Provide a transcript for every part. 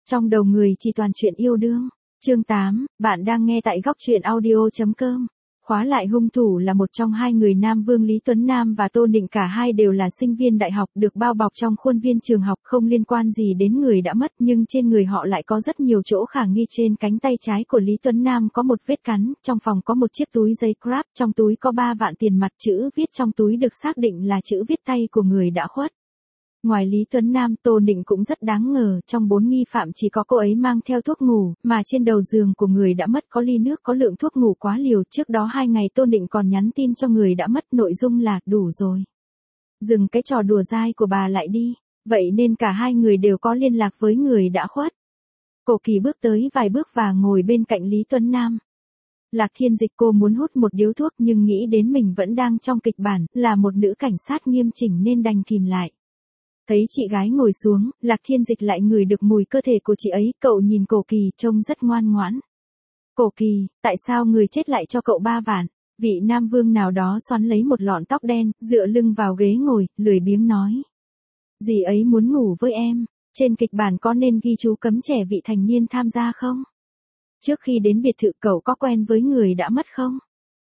Trong đầu người chỉ toàn chuyện yêu đương. Chương 8, bạn đang nghe tại góc truyện audio.com. Khóa lại hung thủ là một trong hai người Nam Vương Lý Tuấn Nam và Tô Nịnh, cả hai đều là sinh viên đại học được bao bọc trong khuôn viên trường học, không liên quan gì đến người đã mất, nhưng trên người họ lại có rất nhiều chỗ khả nghi. Trên cánh tay trái của Lý Tuấn Nam có một vết cắn, trong phòng có một chiếc túi giấy Grab, trong túi có 3 vạn tiền mặt, chữ viết trong túi được xác định là chữ viết tay của người đã khuất. Ngoài Lý Tuấn Nam, Tô Nịnh cũng rất đáng ngờ, trong 4 nghi phạm chỉ có cô ấy mang theo thuốc ngủ, mà trên đầu giường của người đã mất có ly nước có lượng thuốc ngủ quá liều. Trước đó 2 ngày Tô Nịnh còn nhắn tin cho người đã mất, nội dung là đủ rồi, dừng cái trò đùa dai của bà lại đi. Vậy nên cả hai người đều có liên lạc với người đã khuất. Cổ Kỳ bước tới vài bước và ngồi bên cạnh Lý Tuấn Nam. Lạc Thiên Dịch, cô muốn hút một điếu thuốc nhưng nghĩ đến mình vẫn đang trong kịch bản, là một nữ cảnh sát nghiêm chỉnh nên đành kìm lại. Thấy chị gái ngồi xuống, Lạc Thiên Dịch lại ngửi được mùi cơ thể của chị ấy, cậu nhìn Cổ Kỳ trông rất ngoan ngoãn. Cổ Kỳ, tại sao người chết lại cho cậu 3 vạn? Vị Nam Vương nào đó xoắn lấy một lọn tóc đen, dựa lưng vào ghế ngồi, lười biếng nói. Dì ấy muốn ngủ với em, trên kịch bản có nên ghi chú cấm trẻ vị thành niên tham gia không? Trước khi đến biệt thự cậu có quen với người đã mất không?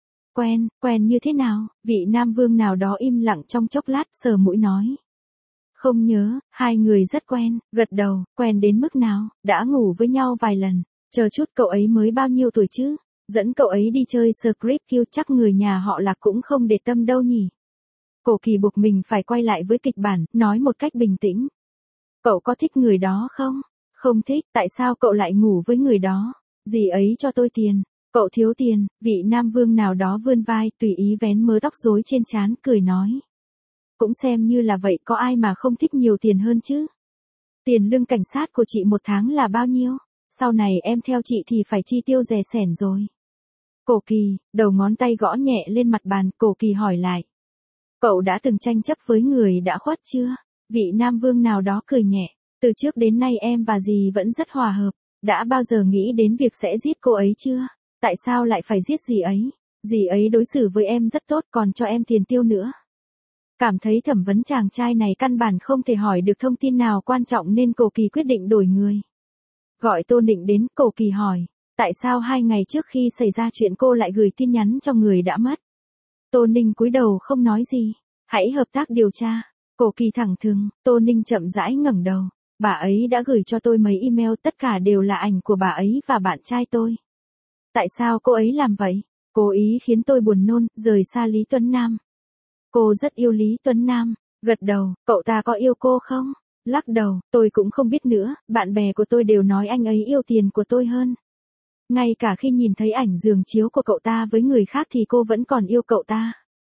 Quen như thế nào? Vị Nam Vương nào đó im lặng trong chốc lát, sờ mũi nói. Không nhớ, hai người rất quen, gật đầu. Quen đến mức nào? Đã ngủ với nhau vài lần. Chờ chút, cậu ấy mới bao nhiêu tuổi chứ? Dẫn cậu ấy đi chơi Script Kill, chắc người nhà họ Lạc cũng không để tâm đâu nhỉ? Cổ Kỳ buộc mình phải quay lại với kịch bản, nói một cách bình tĩnh. Cậu có thích người đó không? Không thích, tại sao cậu lại ngủ với người đó? Dì ấy cho tôi tiền. Cậu thiếu tiền. Vị Nam Vương nào đó vươn vai, tùy ý vén mớ tóc rối trên trán, cười nói. Cũng xem như là vậy, có ai mà không thích nhiều tiền hơn chứ? Tiền lương cảnh sát của chị một tháng là bao nhiêu? Sau này em theo chị thì phải chi tiêu rẻ sẻn rồi. Cổ Kỳ, đầu ngón tay gõ nhẹ lên mặt bàn, Cổ Kỳ hỏi lại. Cậu đã từng tranh chấp với người đã khuất chưa? Vị Nam Vương nào đó cười nhẹ. Từ trước đến nay em và dì vẫn rất hòa hợp. Đã bao giờ nghĩ đến việc sẽ giết cô ấy chưa? Tại sao lại phải giết dì ấy? Dì ấy đối xử với em rất tốt, còn cho em tiền tiêu nữa. Cảm thấy thẩm vấn chàng trai này căn bản không thể hỏi được thông tin nào quan trọng nên Cổ Kỳ quyết định đổi người. Gọi Tô Nịnh đến, Cổ Kỳ hỏi. Tại sao 2 ngày trước khi xảy ra chuyện cô lại gửi tin nhắn cho người đã mất? Tô Ninh cúi đầu không nói gì. Hãy hợp tác điều tra. Cổ Kỳ thẳng thừng. Tô Ninh chậm rãi ngẩng đầu. Bà ấy đã gửi cho tôi mấy email, tất cả đều là ảnh của bà ấy và bạn trai tôi. Tại sao cô ấy làm vậy? Cố ý khiến tôi buồn nôn, rời xa Lý Tuấn Nam. Cô rất yêu Lý Tuấn Nam. Gật đầu. Cậu ta có yêu cô không? Lắc đầu. Tôi cũng không biết nữa, bạn bè của tôi đều nói anh ấy yêu tiền của tôi hơn. Ngay cả khi nhìn thấy ảnh giường chiếu của cậu ta với người khác thì cô vẫn còn yêu cậu ta.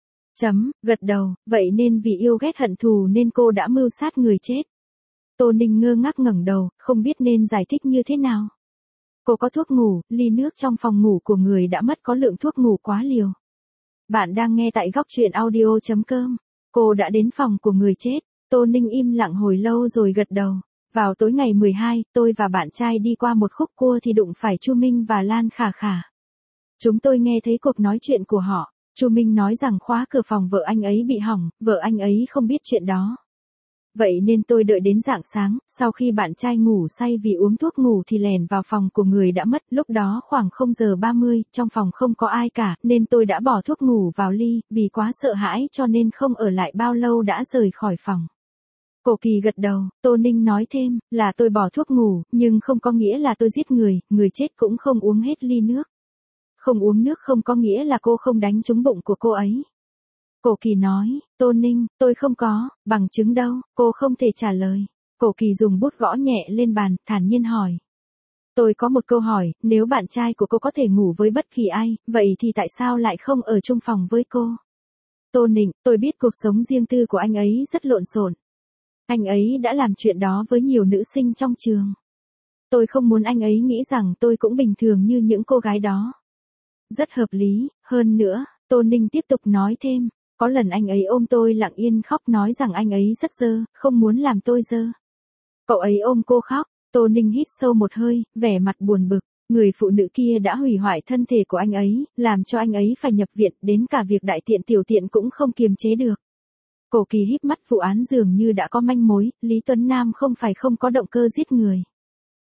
Gật đầu. Vậy nên vì yêu ghét hận thù nên cô đã mưu sát người chết. Tô Ninh ngơ ngác ngẩng đầu, không biết nên giải thích như thế nào. Cô có thuốc ngủ, ly nước trong phòng ngủ của người đã mất có lượng thuốc ngủ quá liều. Bạn đang nghe tại góc truyện audio.com. Cô đã đến phòng của người chết. Tô Ninh im lặng hồi lâu rồi gật đầu. Vào tối ngày 12, tôi và bạn trai đi qua một khúc cua thì đụng phải Chu Minh và Lan Khả Khả. Chúng tôi nghe thấy cuộc nói chuyện của họ. Chu Minh nói rằng khóa cửa phòng vợ anh ấy bị hỏng, vợ anh ấy không biết chuyện đó. Vậy nên tôi đợi đến rạng sáng, sau khi bạn trai ngủ say vì uống thuốc ngủ thì lèn vào phòng của người đã mất. Lúc đó khoảng 0:30, trong phòng không có ai cả, nên tôi đã bỏ thuốc ngủ vào ly, vì quá sợ hãi cho nên không ở lại bao lâu đã rời khỏi phòng. Cổ Kỳ gật đầu. Tô Ninh nói thêm, là tôi bỏ thuốc ngủ, nhưng không có nghĩa là tôi giết người chết cũng không uống hết ly nước. Không uống nước không có nghĩa là cô không đánh trúng bụng của cô ấy. Cổ Kỳ nói. Tô Ninh, tôi không có, bằng chứng đâu, cô không thể trả lời. Cổ Kỳ dùng bút gõ nhẹ lên bàn, thản nhiên hỏi. Tôi có một câu hỏi, nếu bạn trai của cô có thể ngủ với bất kỳ ai, vậy thì tại sao lại không ở chung phòng với cô? Tô Ninh, tôi biết cuộc sống riêng tư của anh ấy rất lộn xộn. Anh ấy đã làm chuyện đó với nhiều nữ sinh trong trường. Tôi không muốn anh ấy nghĩ rằng tôi cũng bình thường như những cô gái đó. Rất hợp lý, hơn nữa, Tô Ninh tiếp tục nói thêm. Có lần anh ấy ôm tôi lặng yên khóc, nói rằng anh ấy rất dơ, không muốn làm tôi dơ. Cậu ấy ôm cô khóc. Tô Ninh hít sâu một hơi, vẻ mặt buồn bực. Người phụ nữ kia đã hủy hoại thân thể của anh ấy, làm cho anh ấy phải nhập viện, đến cả việc đại tiện tiểu tiện cũng không kiềm chế được. Cổ Kỳ híp mắt, vụ án dường như đã có manh mối, Lý Tuấn Nam không phải không có động cơ giết người.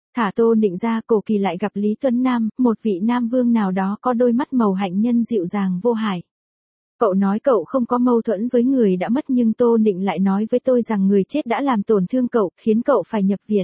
Thả Tô Nịnh ra, Cổ Kỳ lại gặp Lý Tuấn Nam, một vị nam vương nào đó có đôi mắt màu hạnh nhân dịu dàng vô hại. Cậu nói cậu không có mâu thuẫn với người đã mất, nhưng Tô Nịnh lại nói với tôi rằng người chết đã làm tổn thương cậu, khiến cậu phải nhập viện.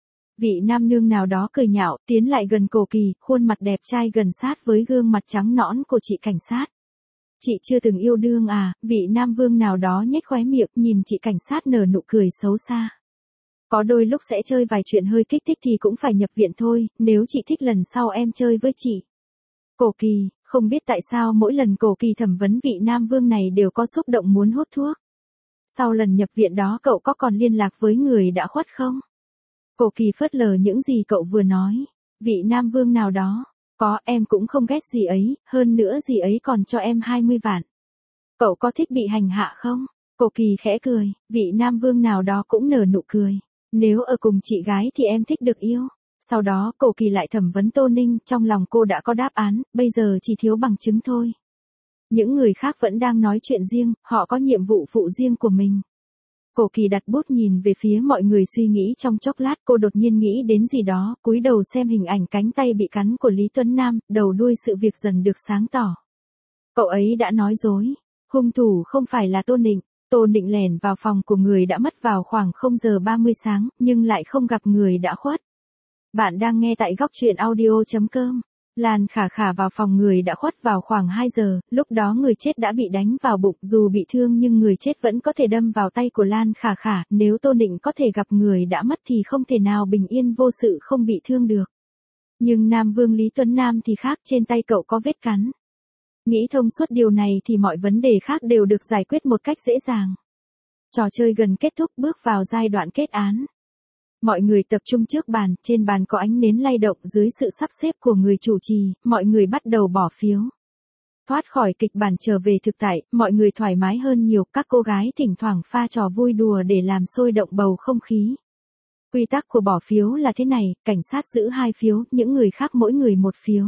Vị nam nương nào đó cười nhạo, tiến lại gần Cổ Kỳ, khuôn mặt đẹp trai gần sát với gương mặt trắng nõn của chị cảnh sát. Chị chưa từng yêu đương à? Vị nam vương nào đó nhếch khóe miệng, nhìn chị cảnh sát nở nụ cười xấu xa. Có đôi lúc sẽ chơi vài chuyện hơi kích thích thì cũng phải nhập viện thôi, nếu chị thích lần sau em chơi với chị. Cổ Kỳ, không biết tại sao mỗi lần Cổ Kỳ thẩm vấn vị nam vương này đều có xúc động muốn hút thuốc. Sau lần nhập viện đó cậu có còn liên lạc với người đã khuất không? Cổ Kỳ phớt lờ những gì cậu vừa nói. Vị nam vương nào đó. Có, em cũng không ghét gì ấy, hơn nữa gì ấy còn cho em 20 vạn. Cậu có thích bị hành hạ không? Cổ Kỳ khẽ cười, vị nam vương nào đó cũng nở nụ cười. Nếu ở cùng chị gái thì em thích được yêu. Sau đó Cổ Kỳ lại thẩm vấn Tô Ninh, trong lòng cô đã có đáp án, bây giờ chỉ thiếu bằng chứng thôi. Những người khác vẫn đang nói chuyện riêng, họ có nhiệm vụ phụ riêng của mình. Cổ Kỳ đặt bút nhìn về phía mọi người suy nghĩ trong chốc lát, cô đột nhiên nghĩ đến gì đó, cúi đầu xem hình ảnh cánh tay bị cắn của Lý Tuấn Nam, đầu đuôi sự việc dần được sáng tỏ. Cậu ấy đã nói dối, hung thủ không phải là Tô Nịnh. Tô Nịnh lẻn vào phòng của người đã mất vào khoảng 0 giờ 30 sáng, nhưng lại không gặp người đã khuất. Bạn đang nghe tại góc truyện audio.com. Lan Khả Khả vào phòng người đã khuất vào khoảng 2 giờ, lúc đó người chết đã bị đánh vào bụng, dù bị thương nhưng người chết vẫn có thể đâm vào tay của Lan Khả Khả, nếu Tô Nịnh có thể gặp người đã mất thì không thể nào bình yên vô sự không bị thương được. Nhưng Nam Vương Lý Tuấn Nam thì khác, trên tay cậu có vết cắn. Nghĩ thông suốt điều này thì mọi vấn đề khác đều được giải quyết một cách dễ dàng. Trò chơi gần kết thúc, bước vào giai đoạn kết án. Mọi người tập trung trước bàn, trên bàn có ánh nến lay động, dưới sự sắp xếp của người chủ trì, mọi người bắt đầu bỏ phiếu. Thoát khỏi kịch bản trở về thực tại, mọi người thoải mái hơn nhiều, các cô gái thỉnh thoảng pha trò vui đùa để làm sôi động bầu không khí. Quy tắc của bỏ phiếu là thế này, cảnh sát giữ 2 phiếu, những người khác mỗi người 1 phiếu.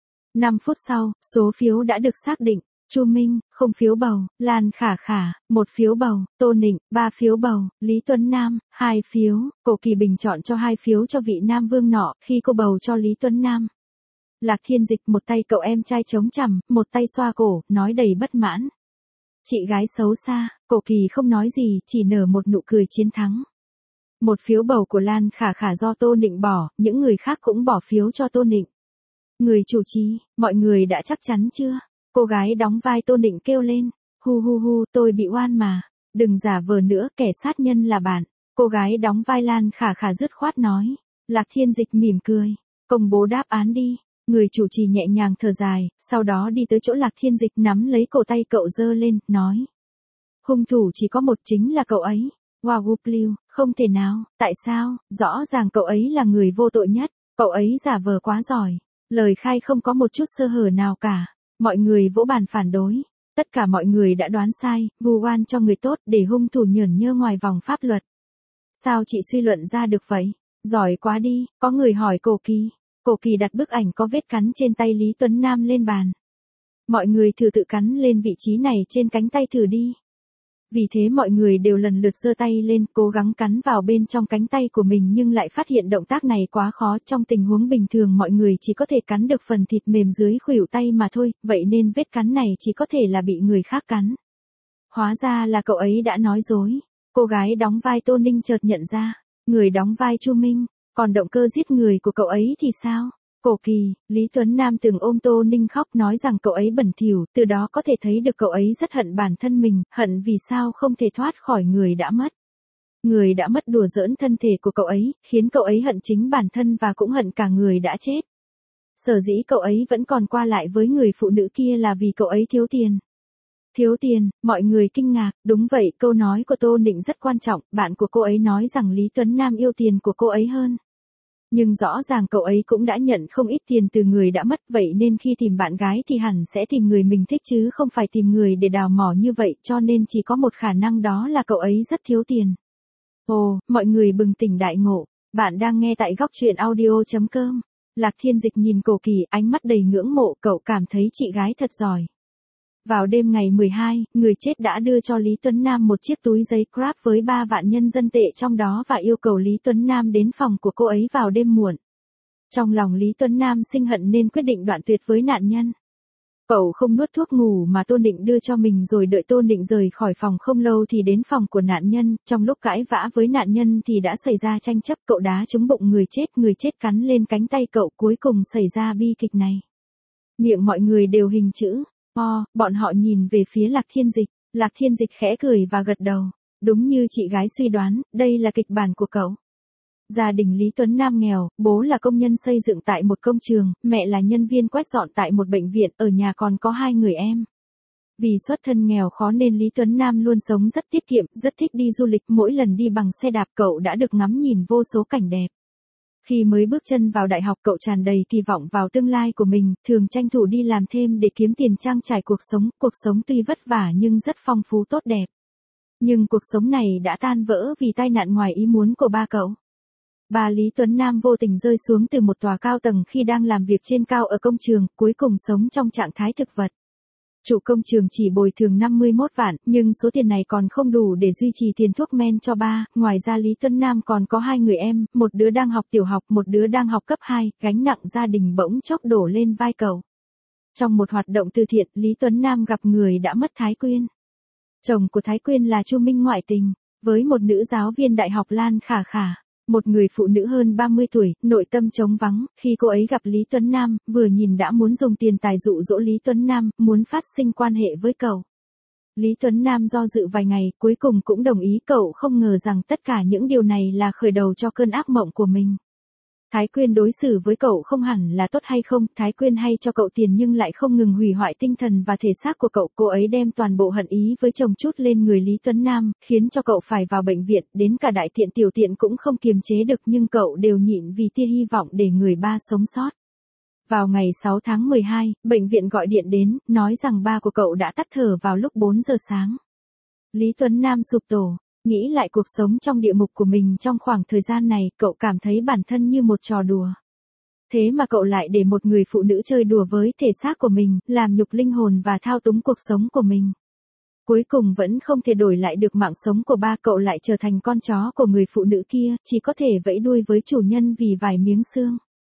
5 phút sau, số phiếu đã được xác định. Chu Minh, 0 phiếu bầu, Lan Khả Khả, 1 phiếu bầu, Tô Nịnh, 3 phiếu bầu, Lý Tuấn Nam, 2 phiếu, Cổ Kỳ bình chọn cho 2 phiếu cho vị nam vương nọ, khi cô bầu cho Lý Tuấn Nam. Lạc Thiên Dịch, một tay cậu em trai chống cằm, một tay xoa cổ, nói đầy bất mãn. Chị gái xấu xa, Cổ Kỳ không nói gì, chỉ nở một nụ cười chiến thắng. 1 phiếu bầu của Lan Khả Khả do Tô Nịnh bỏ, những người khác cũng bỏ phiếu cho Tô Nịnh. Người chủ trì, mọi người đã chắc chắn chưa? Cô gái đóng vai Tô Nịnh kêu lên. Hu hu hu, tôi bị oan mà. Đừng giả vờ nữa, kẻ sát nhân là bạn. Cô gái đóng vai Lan Khả Khả dứt khoát nói. Lạc Thiên Dịch mỉm cười. Công bố đáp án đi. Người chủ trì nhẹ nhàng thở dài, sau đó đi tới chỗ Lạc Thiên Dịch nắm lấy cổ tay cậu giơ lên, nói. Hung thủ chỉ có một, chính là cậu ấy. Wagyu, không thể nào, tại sao, rõ ràng cậu ấy là người vô tội nhất. Cậu ấy giả vờ quá giỏi. Lời khai không có một chút sơ hở nào cả. Mọi người vỗ bàn phản đối. Tất cả mọi người đã đoán sai, vu oan cho người tốt để hung thủ nhởn nhơ ngoài vòng pháp luật. Sao chị suy luận ra được vậy? Giỏi quá đi, có người hỏi Cổ Kỳ. Cổ Kỳ đặt bức ảnh có vết cắn trên tay Lý Tuấn Nam lên bàn. Mọi người thử tự cắn lên vị trí này trên cánh tay thử đi. Vì thế mọi người đều lần lượt giơ tay lên, cố gắng cắn vào bên trong cánh tay của mình nhưng lại phát hiện động tác này quá khó. Trong tình huống bình thường mọi người chỉ có thể cắn được phần thịt mềm dưới khuỷu tay mà thôi, vậy nên vết cắn này chỉ có thể là bị người khác cắn. Hóa ra là cậu ấy đã nói dối. Cô gái đóng vai Tô Ninh chợt nhận ra, người đóng vai Chu Minh, còn động cơ giết người của cậu ấy thì sao? Cổ Kỳ, Lý Tuấn Nam từng ôm Tô Ninh khóc nói rằng cậu ấy bẩn thỉu, từ đó có thể thấy được cậu ấy rất hận bản thân mình, hận vì sao không thể thoát khỏi người đã mất. Người đã mất đùa giỡn thân thể của cậu ấy, khiến cậu ấy hận chính bản thân và cũng hận cả người đã chết. Sở dĩ cậu ấy vẫn còn qua lại với người phụ nữ kia là vì cậu ấy thiếu tiền. Thiếu tiền, mọi người kinh ngạc, đúng vậy, câu nói của Tô Nịnh rất quan trọng, bạn của cô ấy nói rằng Lý Tuấn Nam yêu tiền của cô ấy hơn. Nhưng rõ ràng cậu ấy cũng đã nhận không ít tiền từ người đã mất, vậy nên khi tìm bạn gái thì hẳn sẽ tìm người mình thích chứ không phải tìm người để đào mỏ như vậy, cho nên chỉ có một khả năng đó là cậu ấy rất thiếu tiền. Ồ, mọi người bừng tỉnh đại ngộ, bạn đang nghe tại góc truyện audio.com. Lạc Thiên Dịch nhìn Cổ Kỳ, ánh mắt đầy ngưỡng mộ, cậu cảm thấy chị gái thật giỏi. Vào đêm ngày 12, người chết đã đưa cho Lý Tuấn Nam một chiếc túi giấy Grab với 3 vạn nhân dân tệ trong đó và yêu cầu Lý Tuấn Nam đến phòng của cô ấy vào đêm muộn. Trong lòng Lý Tuấn Nam sinh hận nên quyết định đoạn tuyệt với nạn nhân. Cậu không nuốt thuốc ngủ mà Tôn Định đưa cho mình rồi đợi Tôn Định rời khỏi phòng không lâu thì đến phòng của nạn nhân, trong lúc cãi vã với nạn nhân thì đã xảy ra tranh chấp, cậu đá trúng bụng người chết cắn lên cánh tay cậu, cuối cùng xảy ra bi kịch này. Miệng mọi người đều hình chữ O, bọn họ nhìn về phía Lạc Thiên Dịch khẽ cười và gật đầu, đúng như chị gái suy đoán, đây là kịch bản của cậu. Gia đình Lý Tuấn Nam nghèo, bố là công nhân xây dựng tại một công trường, mẹ là nhân viên quét dọn tại một bệnh viện, ở nhà còn có 2 người em. Vì xuất thân nghèo khó nên Lý Tuấn Nam luôn sống rất tiết kiệm, rất thích đi du lịch, mỗi lần đi bằng xe đạp cậu đã được ngắm nhìn vô số cảnh đẹp. Khi mới bước chân vào đại học cậu tràn đầy kỳ vọng vào tương lai của mình, thường tranh thủ đi làm thêm để kiếm tiền trang trải cuộc sống tuy vất vả nhưng rất phong phú tốt đẹp. Nhưng cuộc sống này đã tan vỡ vì tai nạn ngoài ý muốn của ba cậu. Bà Lý Tuấn Nam vô tình rơi xuống từ một tòa cao tầng khi đang làm việc trên cao ở công trường, cuối cùng sống trong trạng thái thực vật. Chủ công trường chỉ bồi thường 51 vạn, nhưng số tiền này còn không đủ để duy trì tiền thuốc men cho ba. Ngoài ra Lý Tuấn Nam còn có 2 người em, một đứa đang học tiểu học, một đứa đang học cấp 2, gánh nặng gia đình bỗng chốc đổ lên vai cậu. Trong một hoạt động từ thiện, Lý Tuấn Nam gặp người đã mất Thái Quyên. Chồng của Thái Quyên là Chu Minh ngoại tình với một nữ giáo viên đại học Lan Khả Khả. Một người phụ nữ hơn 30 tuổi, nội tâm trống vắng, khi cô ấy gặp Lý Tuấn Nam, vừa nhìn đã muốn dùng tiền tài dụ dỗ Lý Tuấn Nam, muốn phát sinh quan hệ với cậu. Lý Tuấn Nam do dự vài ngày, cuối cùng cũng đồng ý, cậu không ngờ rằng tất cả những điều này là khởi đầu cho cơn ác mộng của mình. Thái Quyên đối xử với cậu không hẳn là tốt hay không, Thái Quyên hay cho cậu tiền nhưng lại không ngừng hủy hoại tinh thần và thể xác của cậu, cô ấy đem toàn bộ hận ý với chồng trút lên người Lý Tuấn Nam, khiến cho cậu phải vào bệnh viện, đến cả đại tiện tiểu tiện cũng không kiềm chế được nhưng cậu đều nhịn vì tia hy vọng để người ba sống sót. Vào ngày 6 tháng 12, bệnh viện gọi điện đến, nói rằng ba của cậu đã tắt thở vào lúc 4 giờ sáng. Lý Tuấn Nam sụp đổ. Nghĩ lại cuộc sống trong địa ngục của mình trong khoảng thời gian này, cậu cảm thấy bản thân như một trò đùa. Thế mà cậu lại để một người phụ nữ chơi đùa với thể xác của mình, làm nhục linh hồn và thao túng cuộc sống của mình. Cuối cùng vẫn không thể đổi lại được mạng sống của ba, cậu lại trở thành con chó của người phụ nữ kia, chỉ có thể vẫy đuôi với chủ nhân vì vài miếng xương.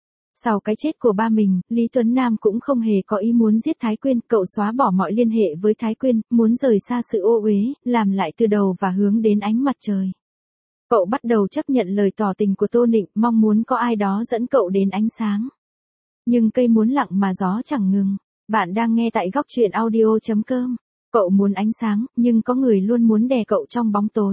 Sau cái chết của ba mình, Lý Tuấn Nam cũng không hề có ý muốn giết Thái Quyên, cậu xóa bỏ mọi liên hệ với Thái Quyên, muốn rời xa sự ô uế, làm lại từ đầu và hướng đến ánh mặt trời. Cậu bắt đầu chấp nhận lời tỏ tình của Tô Nịnh, mong muốn có ai đó dẫn cậu đến ánh sáng. Nhưng cây muốn lặng mà gió chẳng ngừng. Bạn đang nghe tại góc truyện audio.com. Cậu muốn ánh sáng, nhưng có người luôn muốn đè cậu trong bóng tối.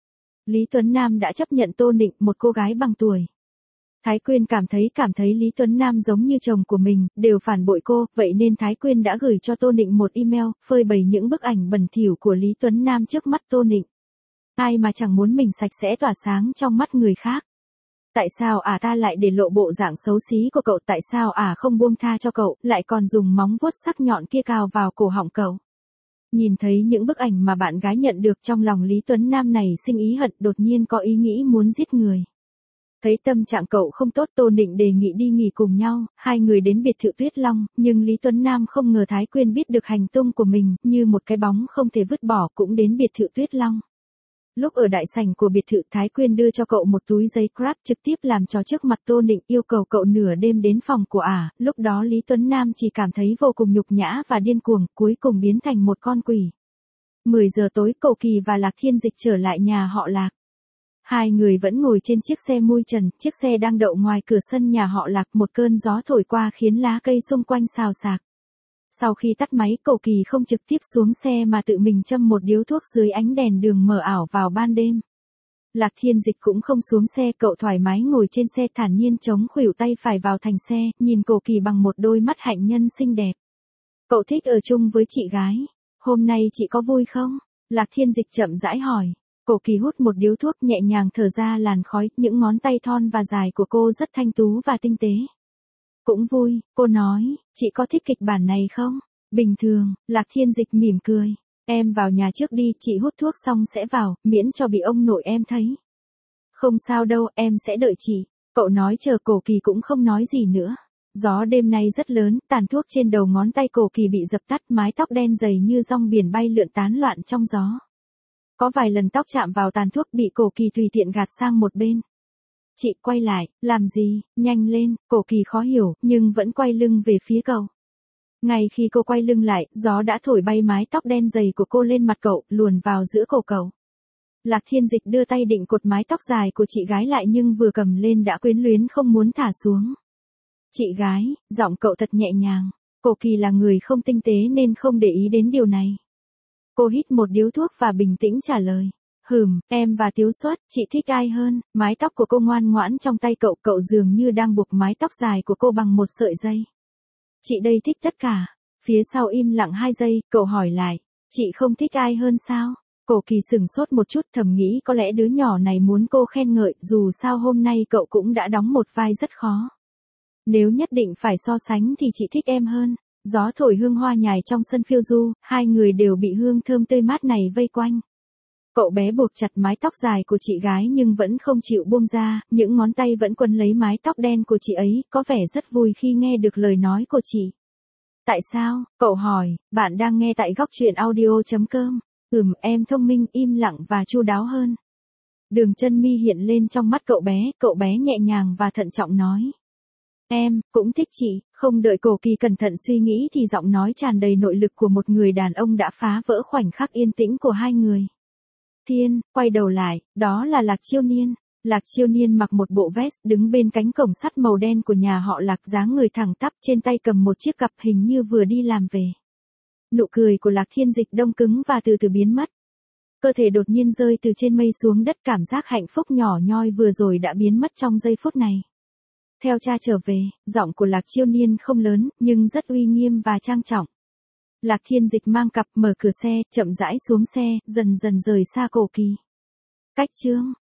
Lý Tuấn Nam đã chấp nhận Tô Nịnh, một cô gái bằng tuổi. Thái Quyên cảm thấy Lý Tuấn Nam giống như chồng của mình, đều phản bội cô, vậy nên Thái Quyên đã gửi cho Tô Nịnh một email, phơi bày những bức ảnh bẩn thỉu của Lý Tuấn Nam trước mắt Tô Nịnh. Ai mà chẳng muốn mình sạch sẽ tỏa sáng trong mắt người khác. Tại sao ta lại để lộ bộ dạng xấu xí của cậu, tại sao không buông tha cho cậu, lại còn dùng móng vuốt sắc nhọn kia cào vào cổ họng cậu. Nhìn thấy những bức ảnh mà bạn gái nhận được, trong lòng Lý Tuấn Nam này sinh ý hận, đột nhiên có ý nghĩ muốn giết người. Thấy tâm trạng cậu không tốt, Tô Nịnh đề nghị đi nghỉ cùng nhau, 2 người đến biệt thự Tuyết Long, nhưng Lý Tuấn Nam không ngờ Thái Quyên biết được hành tung của mình, như một cái bóng không thể vứt bỏ cũng đến biệt thự Tuyết Long. Lúc ở đại sảnh của biệt thự, Thái Quyên đưa cho cậu một túi giấy Grab, trực tiếp làm trò trước mặt Tô Nịnh, yêu cầu cậu nửa đêm đến phòng của lúc đó Lý Tuấn Nam chỉ cảm thấy vô cùng nhục nhã và điên cuồng, cuối cùng biến thành một con quỷ. 10 giờ tối, Cầu Kỳ và Lạc Thiên Dịch trở lại nhà họ Lạc. 2 người vẫn ngồi trên chiếc xe mui trần, chiếc xe đang đậu ngoài cửa sân nhà họ Lạc, một cơn gió thổi qua khiến lá cây xung quanh xào xạc. Sau khi tắt máy, Cầu Kỳ không trực tiếp xuống xe mà tự mình châm một điếu thuốc dưới ánh đèn đường mờ ảo vào ban đêm. Lạc Thiên Dịch cũng không xuống xe, cậu thoải mái ngồi trên xe thản nhiên chống khuỷu tay phải vào thành xe, nhìn Cầu Kỳ bằng một đôi mắt hạnh nhân xinh đẹp. Cậu thích ở chung với chị gái. Hôm nay chị có vui không? Lạc Thiên Dịch chậm rãi hỏi. Cầu Kỳ hút một điếu thuốc, nhẹ nhàng thở ra làn khói, những ngón tay thon và dài của cô rất thanh tú và tinh tế. Cũng vui, cô nói, chị có thích kịch bản này không? Bình thường, Lạc Thiên Dịch mỉm cười. Em vào nhà trước đi, chị hút thuốc xong sẽ vào, miễn cho bị ông nội em thấy. Không sao đâu, em sẽ đợi chị. Cậu nói chờ, Cầu Kỳ cũng không nói gì nữa. Gió đêm nay rất lớn, tàn thuốc trên đầu ngón tay Cổ Kỳ bị dập tắt, mái tóc đen dày như rong biển bay lượn tán loạn trong gió. Có vài lần tóc chạm vào tàn thuốc bị Cổ Kỳ tùy tiện gạt sang một bên. Chị quay lại, làm gì, nhanh lên, Cổ Kỳ khó hiểu, nhưng vẫn quay lưng về phía cậu. Ngay khi cô quay lưng lại, gió đã thổi bay mái tóc đen dày của cô lên mặt cậu, luồn vào giữa cổ cậu. Lạc Thiên Dịch đưa tay định cột mái tóc dài của chị gái lại nhưng vừa cầm lên đã quyến luyến không muốn thả xuống. Chị gái, giọng cậu thật nhẹ nhàng. Cổ Kỳ là người không tinh tế nên không để ý đến điều này. Cô hít một điếu thuốc và bình tĩnh trả lời. Em và Tiếu Xuất, chị thích ai hơn? Mái tóc của cô ngoan ngoãn trong tay cậu, cậu dường như đang buộc mái tóc dài của cô bằng một sợi dây. Chị đây thích tất cả. Phía sau im lặng 2 giây, cậu hỏi lại. Chị không thích ai hơn sao? Cổ Kỳ sửng sốt một chút, thầm nghĩ có lẽ đứa nhỏ này muốn cô khen ngợi, dù sao hôm nay cậu cũng đã đóng một vai rất khó. Nếu nhất định phải so sánh thì chị thích em hơn. Gió thổi hương hoa nhài trong sân phiêu du, hai người đều bị hương thơm tươi mát này vây quanh. Cậu bé buộc chặt mái tóc dài của chị gái nhưng vẫn không chịu buông ra, những ngón tay vẫn quấn lấy mái tóc đen của chị ấy, có vẻ rất vui khi nghe được lời nói của chị. Tại sao? Cậu hỏi, bạn đang nghe tại góc truyện audio.com. Em thông minh, im lặng và chu đáo hơn. Đường chân mi hiện lên trong mắt cậu bé nhẹ nhàng và thận trọng nói. Em, cũng thích chị, không đợi Cổ Kỳ cẩn thận suy nghĩ thì giọng nói tràn đầy nội lực của một người đàn ông đã phá vỡ khoảnh khắc yên tĩnh của hai người. Thiên, quay đầu lại, đó là Lạc Chiêu Niên. Lạc Chiêu Niên mặc một bộ vest, đứng bên cánh cổng sắt màu đen của nhà họ Lạc, dáng người thẳng tắp, trên tay cầm một chiếc cặp hình như vừa đi làm về. Nụ cười của Lạc Thiên Dịch đông cứng và từ từ biến mất. Cơ thể đột nhiên rơi từ trên mây xuống đất, cảm giác hạnh phúc nhỏ nhoi vừa rồi đã biến mất trong giây phút này. Theo cha trở về, giọng của Lạc Chiêu Niên không lớn, nhưng rất uy nghiêm và trang trọng. Lạc Thiên Dịch mang cặp, mở cửa xe, chậm rãi xuống xe, dần dần rời xa Cổ Kỳ. Cách chương